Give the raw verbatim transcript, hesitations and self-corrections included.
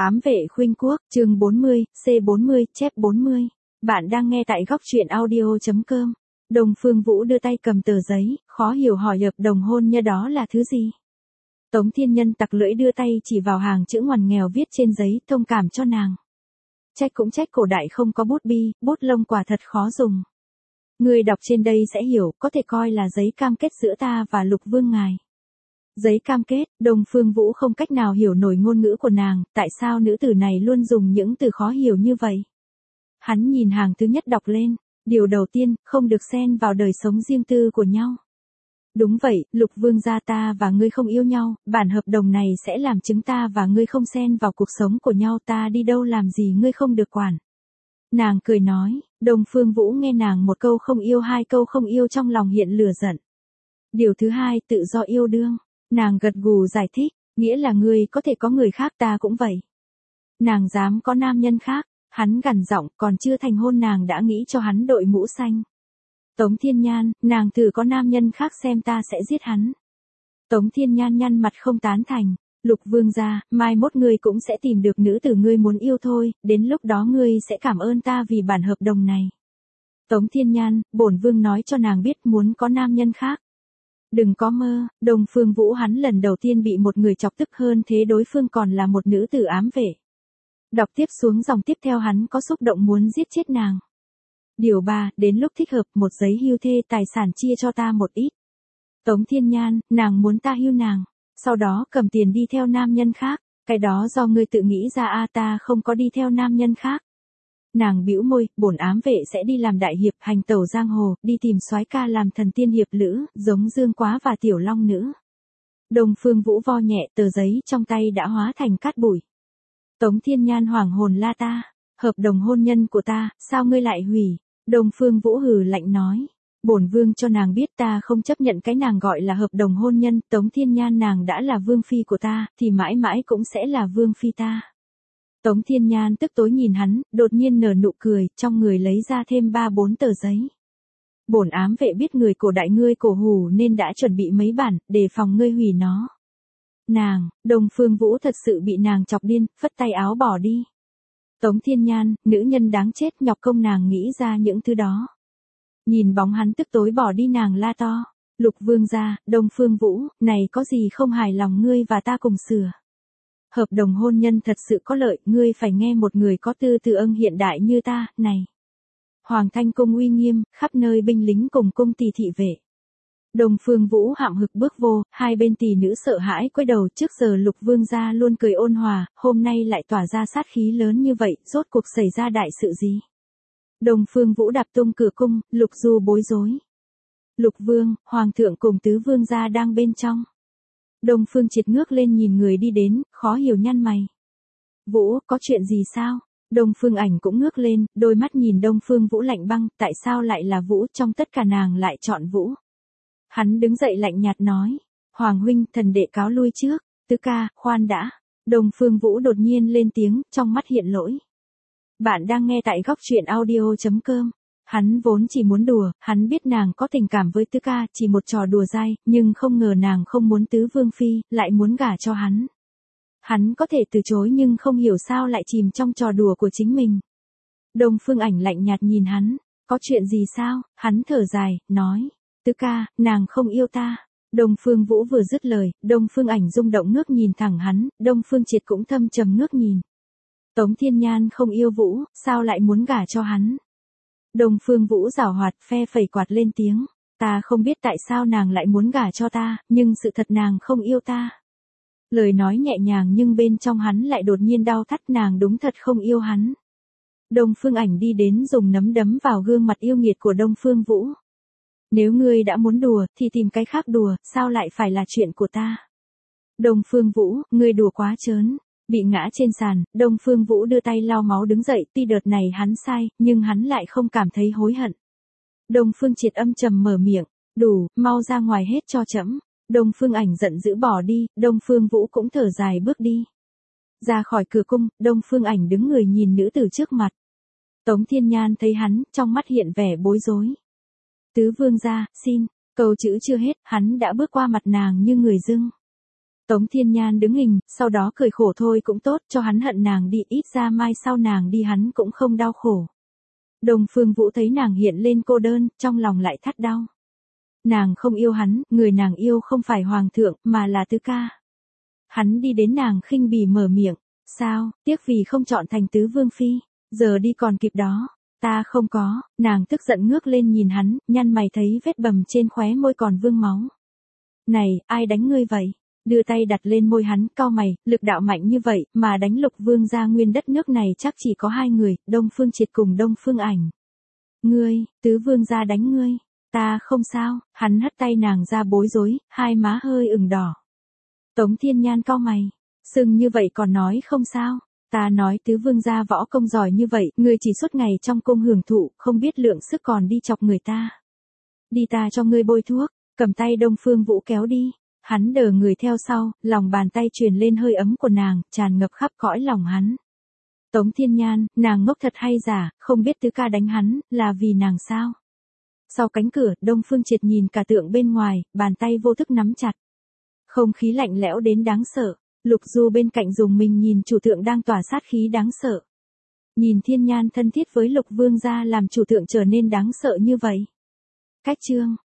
Ám vệ khuynh quốc, chương bốn mươi, C bốn mươi, chép bốn mươi. Bạn đang nghe tại góc truyện audio chấm com. Đông Phương Vũ đưa tay cầm tờ giấy, khó hiểu hỏi hợp đồng hôn nhân đó là thứ gì. Tống Thiên Nhân tặc lưỡi đưa tay chỉ vào hàng chữ ngoằn nghèo viết trên giấy, thông cảm cho nàng. Trách cũng trách cổ đại không có bút bi, bút lông quả thật khó dùng. Người đọc trên đây sẽ hiểu, có thể coi là giấy cam kết giữa ta và Lục Vương ngài. Giấy cam kết, Đông Phương Vũ không cách nào hiểu nổi ngôn ngữ của nàng, tại sao nữ tử này luôn dùng những từ khó hiểu như vậy. Hắn nhìn hàng thứ nhất đọc lên, điều đầu tiên, không được xen vào đời sống riêng tư của nhau. Đúng vậy, Lục Vương gia ta và ngươi không yêu nhau, bản hợp đồng này sẽ làm chứng ta và ngươi không xen vào cuộc sống của nhau, ta đi đâu làm gì ngươi không được quản. Nàng cười nói, Đông Phương Vũ nghe nàng một câu không yêu hai câu không yêu trong lòng hiện lửa giận. Điều thứ hai, tự do yêu đương. Nàng gật gù giải thích, nghĩa là ngươi có thể có người khác ta cũng vậy. Nàng dám có nam nhân khác, hắn gằn giọng còn chưa thành hôn nàng đã nghĩ cho hắn đội mũ xanh. Tống Thiên Nhan, nàng thử có nam nhân khác xem ta sẽ giết hắn. Tống Thiên Nhan nhăn mặt không tán thành, Lục Vương gia, mai mốt ngươi cũng sẽ tìm được nữ tử ngươi muốn yêu thôi, đến lúc đó ngươi sẽ cảm ơn ta vì bản hợp đồng này. Tống Thiên Nhan, bổn vương nói cho nàng biết muốn có nam nhân khác. Đừng có mơ, Đông Phương Vũ hắn lần đầu tiên bị một người chọc tức hơn thế đối phương còn là một nữ tử ám vệ. Đọc tiếp xuống dòng tiếp theo hắn có xúc động muốn giết chết nàng. Điều ba, đến lúc thích hợp một giấy hưu thê tài sản chia cho ta một ít. Tống Thiên Nhan, nàng muốn ta hưu nàng, sau đó cầm tiền đi theo nam nhân khác, cái đó do ngươi tự nghĩ ra a ta không có đi theo nam nhân khác. Nàng bĩu môi, bổn ám vệ sẽ đi làm đại hiệp hành tẩu giang hồ, đi tìm soái ca làm thần tiên hiệp lữ, giống Dương Quá và Tiểu Long Nữ. Đông Phương Vũ vo nhẹ tờ giấy trong tay đã hóa thành cát bụi. Tống Thiên Nhan hoảng hồn la ta, hợp đồng hôn nhân của ta, sao ngươi lại hủy? Đông Phương Vũ hừ lạnh nói, bổn vương cho nàng biết ta không chấp nhận cái nàng gọi là hợp đồng hôn nhân, Tống Thiên Nhan nàng đã là vương phi của ta, thì mãi mãi cũng sẽ là vương phi ta. Tống Thiên Nhan tức tối nhìn hắn, đột nhiên nở nụ cười, trong người lấy ra thêm ba bốn tờ giấy. Bổn ám vệ biết người cổ đại ngươi cổ hủ nên đã chuẩn bị mấy bản, để phòng ngươi hủy nó. Nàng, Đông Phương Vũ thật sự bị nàng chọc điên, phất tay áo bỏ đi. Tống Thiên Nhan, nữ nhân đáng chết nhọc công nàng nghĩ ra những thứ đó. Nhìn bóng hắn tức tối bỏ đi nàng la to, Lục Vương gia, Đông Phương Vũ, này có gì không hài lòng ngươi và ta cùng sửa. Hợp đồng hôn nhân thật sự có lợi, ngươi phải nghe một người có tư tưởng ưng hiện đại như ta, này. Hoàng Thanh cung uy nghiêm, khắp nơi binh lính cùng cung tỳ thị vệ. Đông Phương Vũ hậm hực bước vô, hai bên tỳ nữ sợ hãi quay đầu, trước giờ Lục Vương gia luôn cười ôn hòa, hôm nay lại tỏa ra sát khí lớn như vậy, rốt cuộc xảy ra đại sự gì? Đông Phương Vũ đạp tung cửa cung, Lục Du bối rối. Lục Vương, Hoàng thượng cùng tứ vương gia đang bên trong. Đông Phương Triệt ngước lên nhìn người đi đến, khó hiểu nhăn mày. Vũ, có chuyện gì sao? Đông Phương Ảnh cũng ngước lên, đôi mắt nhìn Đông Phương Vũ lạnh băng, tại sao lại là Vũ, trong tất cả nàng lại chọn Vũ. Hắn đứng dậy lạnh nhạt nói, Hoàng huynh, thần đệ cáo lui trước, tứ ca, khoan đã. Đông Phương Vũ đột nhiên lên tiếng, trong mắt hiện lỗi. Bạn đang nghe tại góc truyện audio chấm com. Hắn vốn chỉ muốn đùa, hắn biết nàng có tình cảm với tứ ca, chỉ một trò đùa dai, nhưng không ngờ nàng không muốn tứ vương phi, lại muốn gả cho hắn. Hắn có thể từ chối nhưng không hiểu sao lại chìm trong trò đùa của chính mình. Đông Phương Ảnh lạnh nhạt nhìn hắn, có chuyện gì sao? Hắn thở dài, nói, tứ ca, nàng không yêu ta. Đông Phương Vũ vừa dứt lời, Đông Phương Ảnh rung động ngước nhìn thẳng hắn, Đông Phương Triệt cũng thâm trầm ngước nhìn. Tống Thiên Nhan không yêu Vũ, sao lại muốn gả cho hắn? Đông Phương Vũ giảo hoạt phe phẩy quạt lên tiếng, ta không biết tại sao nàng lại muốn gả cho ta, nhưng sự thật nàng không yêu ta. Lời nói nhẹ nhàng nhưng bên trong hắn lại đột nhiên đau thắt, nàng đúng thật không yêu hắn. Đông Phương Ảnh đi đến dùng nấm đấm vào gương mặt yêu nghiệt của Đông Phương Vũ. Nếu ngươi đã muốn đùa thì tìm cái khác đùa, sao lại phải là chuyện của ta? Đông Phương Vũ, ngươi đùa quá trớn. Bị ngã trên sàn, Đông Phương Vũ đưa tay lau máu đứng dậy, tuy đợt này hắn sai, nhưng hắn lại không cảm thấy hối hận. Đông Phương Triệt âm trầm mở miệng, đủ, mau ra ngoài hết cho trẫm. Đông Phương Ảnh giận dữ bỏ đi, Đông Phương Vũ cũng thở dài bước đi. Ra khỏi cửa cung, Đông Phương Ảnh đứng người nhìn nữ tử trước mặt. Tống Thiên Nhan thấy hắn, trong mắt hiện vẻ bối rối. Tứ vương gia, xin, câu chữ chưa hết, hắn đã bước qua mặt nàng như người dưng. Tống Thiên Nhan đứng hình, sau đó cười khổ thôi cũng tốt, cho hắn hận nàng đi, ít ra mai sau nàng đi hắn cũng không đau khổ. Đông Phương Vũ thấy nàng hiện lên cô đơn, trong lòng lại thắt đau. Nàng không yêu hắn, người nàng yêu không phải hoàng thượng, mà là tứ ca. Hắn đi đến nàng khinh bỉ mở miệng, sao, tiếc vì không chọn thành tứ vương phi, giờ đi còn kịp đó. Ta không có, nàng tức giận ngước lên nhìn hắn, nhăn mày thấy vết bầm trên khóe môi còn vương máu. Này, ai đánh ngươi vậy? Đưa tay đặt lên môi hắn, cau mày, lực đạo mạnh như vậy, mà đánh Lục Vương gia nguyên đất nước này chắc chỉ có hai người, Đông Phương Triệt cùng Đông Phương Ảnh. Ngươi, tứ vương gia đánh ngươi, ta không sao, hắn hất tay nàng ra bối rối, hai má hơi ửng đỏ. Tống Thiên Nhan cau mày, sưng như vậy còn nói không sao, ta nói tứ vương gia võ công giỏi như vậy, ngươi chỉ suốt ngày trong cung hưởng thụ, không biết lượng sức còn đi chọc người ta. Đi ta cho ngươi bôi thuốc, cầm tay Đông Phương Vũ kéo đi. Hắn đờ người theo sau, lòng bàn tay truyền lên hơi ấm của nàng, tràn ngập khắp cõi lòng hắn. Tống Thiên Nhan, nàng ngốc thật hay giả, không biết tứ ca đánh hắn, là vì nàng sao? Sau cánh cửa, Đông Phương Triệt nhìn cả tượng bên ngoài, bàn tay vô thức nắm chặt. Không khí lạnh lẽo đến đáng sợ, Lục Du bên cạnh dùng mình nhìn chủ tượng đang tỏa sát khí đáng sợ. Nhìn Thiên Nhan thân thiết với Lục Vương gia làm chủ tượng trở nên đáng sợ như vậy. Cách chương.